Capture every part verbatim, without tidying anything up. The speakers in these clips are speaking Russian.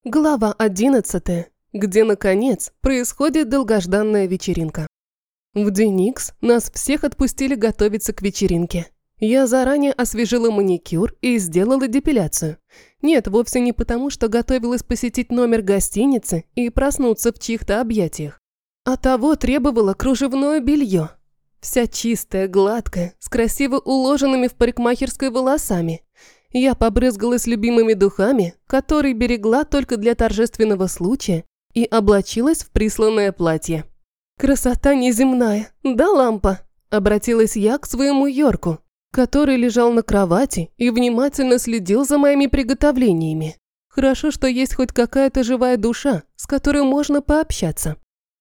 Глава одиннадцатая, где, наконец, происходит долгожданная вечеринка. В день Икс нас всех отпустили готовиться к вечеринке. Я заранее освежила маникюр и сделала депиляцию. Нет, вовсе не потому, что готовилась посетить номер гостиницы и проснуться в чьих-то объятиях. А того требовало кружевное белье. Вся чистая, гладкая, с красиво уложенными в парикмахерской волосами. Я побрызгалась любимыми духами, которые берегла только для торжественного случая, и облачилась в присланное платье. «Красота неземная, да, лампа?» – обратилась я к своему Йорку, который лежал на кровати и внимательно следил за моими приготовлениями. Хорошо, что есть хоть какая-то живая душа, с которой можно пообщаться.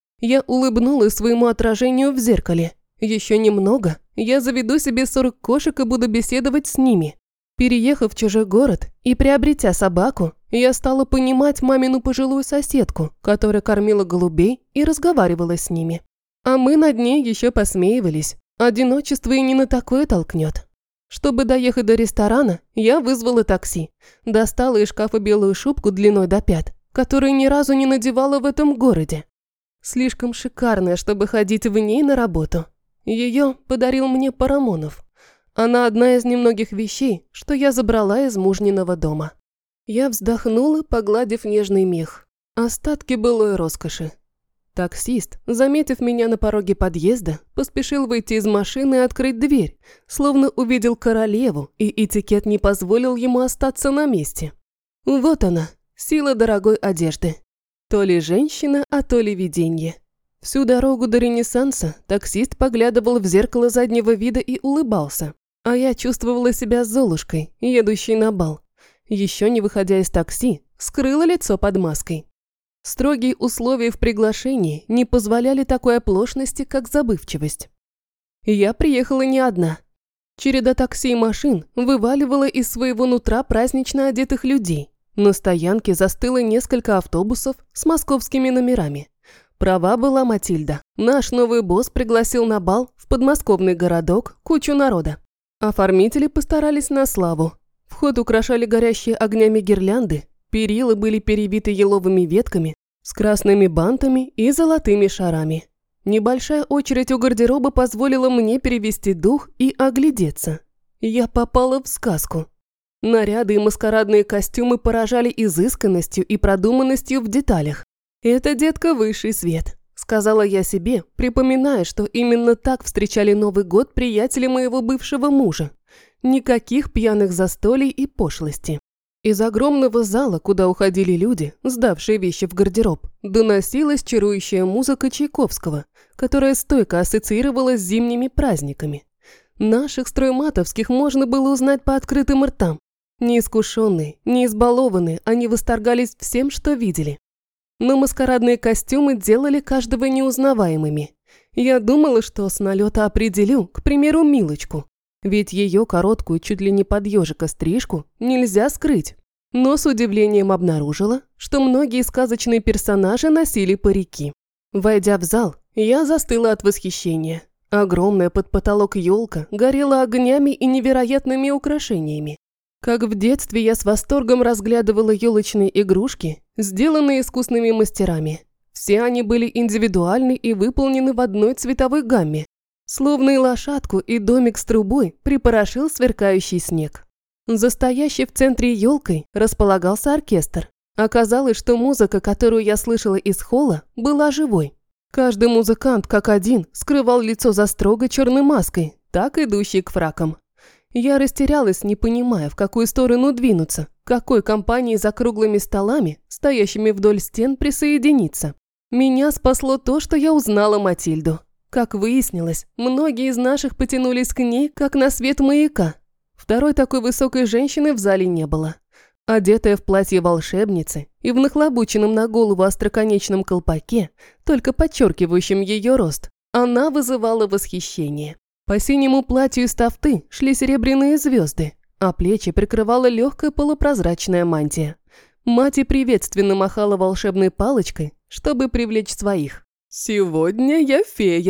Я улыбнулась своему отражению в зеркале. Еще немного, я заведу себе сорок кошек и буду беседовать с ними. Переехав в чужой город и приобретя собаку, я стала понимать мамину пожилую соседку, которая кормила голубей и разговаривала с ними. А мы над ней еще посмеивались. Одиночество и не на такое толкнет. Чтобы доехать до ресторана, я вызвала такси. Достала из шкафа белую шубку длиной до пят, которую ни разу не надевала в этом городе. Слишком шикарная, чтобы ходить в ней на работу. Ее подарил мне Парамонов. Она одна из немногих вещей, что я забрала из мужниного дома. Я вздохнула, погладив нежный мех. Остатки былой роскоши. Таксист, заметив меня на пороге подъезда, поспешил выйти из машины и открыть дверь, словно увидел королеву, и этикет не позволил ему остаться на месте. Вот она, сила дорогой одежды. То ли женщина, а то ли виденье. Всю дорогу до Ренессанса таксист поглядывал в зеркало заднего вида и улыбался. А я чувствовала себя Золушкой, едущей на бал. Еще не выходя из такси, скрыла лицо под маской. Строгие условия в приглашении не позволяли такой оплошности, как забывчивость. Я приехала не одна. Череда такси и машин вываливала из своего нутра празднично одетых людей. На стоянке застыло несколько автобусов с московскими номерами. Права была Матильда. Наш новый босс пригласил на бал в подмосковный городок кучу народа. Оформители постарались на славу. Вход украшали горящие огнями гирлянды, перила были перевиты еловыми ветками с красными бантами и золотыми шарами. Небольшая очередь у гардероба позволила мне перевести дух и оглядеться. Я попала в сказку. Наряды и маскарадные костюмы поражали изысканностью и продуманностью в деталях. «Это, детка, высший свет», – сказала я себе, припоминая, что именно так встречали Новый год приятели моего бывшего мужа. Никаких пьяных застолий и пошлости. Из огромного зала, куда уходили люди, сдавшие вещи в гардероб, доносилась чарующая музыка Чайковского, которая стойко ассоциировалась с зимними праздниками. Наших стройматовских можно было узнать по открытым ртам. Неискушенные, не избалованные, они восторгались всем, что видели. Но маскарадные костюмы делали каждого неузнаваемыми. Я думала, что с налета определю, к примеру, Милочку. Ведь ее короткую, чуть ли не под ежика стрижку нельзя скрыть. Но с удивлением обнаружила, что многие сказочные персонажи носили парики. Войдя в зал, я застыла от восхищения. Огромная под потолок елка горела огнями и невероятными украшениями. Как в детстве я с восторгом разглядывала елочные игрушки, сделанные искусными мастерами. Все они были индивидуальны и выполнены в одной цветовой гамме. Словно и лошадку, и домик с трубой припорошил сверкающий снег. За стоящей в центре елкой располагался оркестр. Оказалось, что музыка, которую я слышала из холла, была живой. Каждый музыкант, как один, скрывал лицо за строгой черной маской, так идущей к фракам. Я растерялась, не понимая, в какую сторону двинуться, к какой компании за круглыми столами, стоящими вдоль стен, присоединиться. Меня спасло то, что я узнала Матильду. Как выяснилось, многие из наших потянулись к ней, как на свет маяка. Второй такой высокой женщины в зале не было. Одетая в платье волшебницы и в нахлобученном на голову остроконечном колпаке, только подчеркивающем ее рост, она вызывала восхищение. По синему платью из тафты шли серебряные звезды, а плечи прикрывала легкая полупрозрачная мантия. Мать и приветственно махала волшебной палочкой, чтобы привлечь своих. «Сегодня я фея», –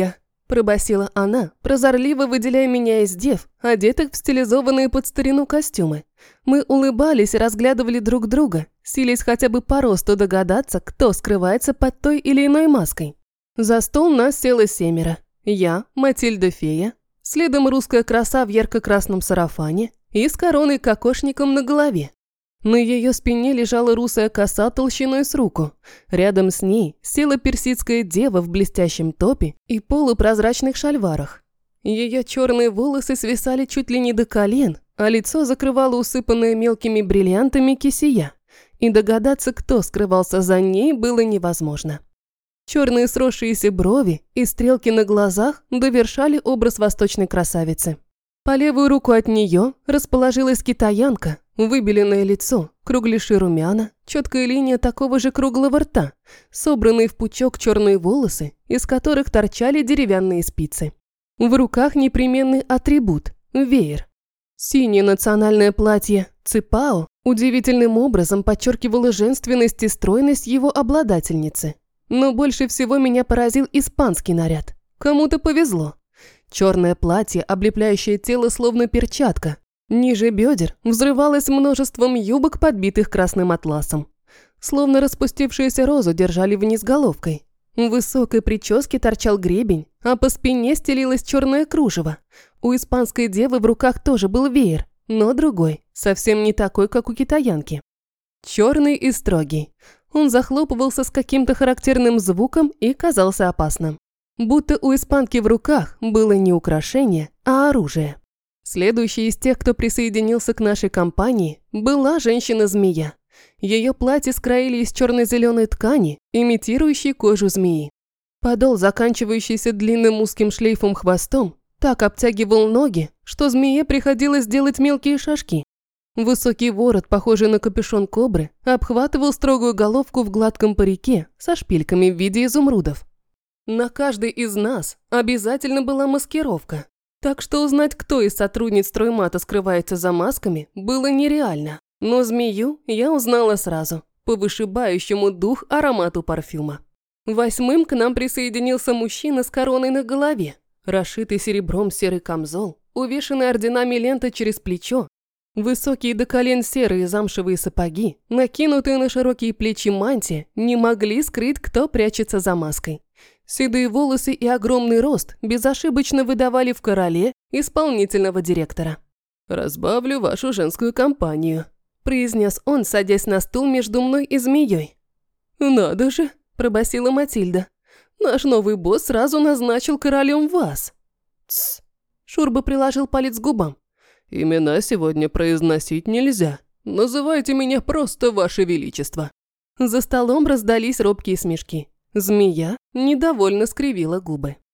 пробасила она, прозорливо выделяя меня из дев, одетых в стилизованные под старину костюмы. Мы улыбались и разглядывали друг друга, силясь хотя бы по росту догадаться, кто скрывается под той или иной маской. За стол нас село семеро. Я, Матильда Фея, следом русская краса в ярко-красном сарафане и с короной-кокошником на голове. На ее спине лежала русая коса толщиной с руку. Рядом с ней села персидская дева в блестящем топе и полупрозрачных шальварах. Ее черные волосы свисали чуть ли не до колен, а лицо закрывало усыпанное мелкими бриллиантами кисия. И догадаться, кто скрывался за ней, было невозможно. Черные сросшиеся брови и стрелки на глазах довершали образ восточной красавицы. По левую руку от нее расположилась китаянка, выбеленное лицо, кругляши румяна, четкая линия такого же круглого рта, собранные в пучок черные волосы, из которых торчали деревянные спицы. В руках непременный атрибут – веер. Синее национальное платье ципао удивительным образом подчеркивало женственность и стройность его обладательницы. Но больше всего меня поразил испанский наряд. Кому-то повезло. Черное платье, облепляющее тело словно перчатка. Ниже бедер взрывалось множеством юбок, подбитых красным атласом. Словно распустившуюся розу держали вниз головкой. В высокой прическе торчал гребень, а по спине стелилось черное кружево. У испанской девы в руках тоже был веер, но другой, совсем не такой, как у китаянки. Черный и строгий. Он захлопывался с каким-то характерным звуком и казался опасным. Будто у испанки в руках было не украшение, а оружие. Следующей из тех, кто присоединился к нашей компании, была женщина-змея. Ее платье скроили из черно-зеленой ткани, имитирующей кожу змеи. Подол, заканчивающийся длинным узким шлейфом хвостом, так обтягивал ноги, что змее приходилось делать мелкие шажки. Высокий ворот, похожий на капюшон кобры, обхватывал строгую головку в гладком парике со шпильками в виде изумрудов. На каждой из нас обязательно была маскировка, так что узнать, кто из сотрудниц строймата скрывается за масками, было нереально. Но змею я узнала сразу, по вышибающему дух аромату парфюма. Восьмым к нам присоединился мужчина с короной на голове, расшитый серебром серый камзол, увешанный орденами лента через плечо, высокие до колен серые замшевые сапоги, накинутые на широкие плечи мантия, не могли скрыть, кто прячется за маской. Седые волосы и огромный рост безошибочно выдавали в короле исполнительного директора. «Разбавлю вашу женскую компанию», – произнес он, садясь на стул между мной и змеей. «Надо же», – пробасила Матильда. «Наш новый босс сразу назначил королем вас». «Тсс», – Шурба приложил палец к губам. «Имена сегодня произносить нельзя. Называйте меня просто Ваше Величество». За столом раздались робкие смешки. Змея недовольно скривила губы.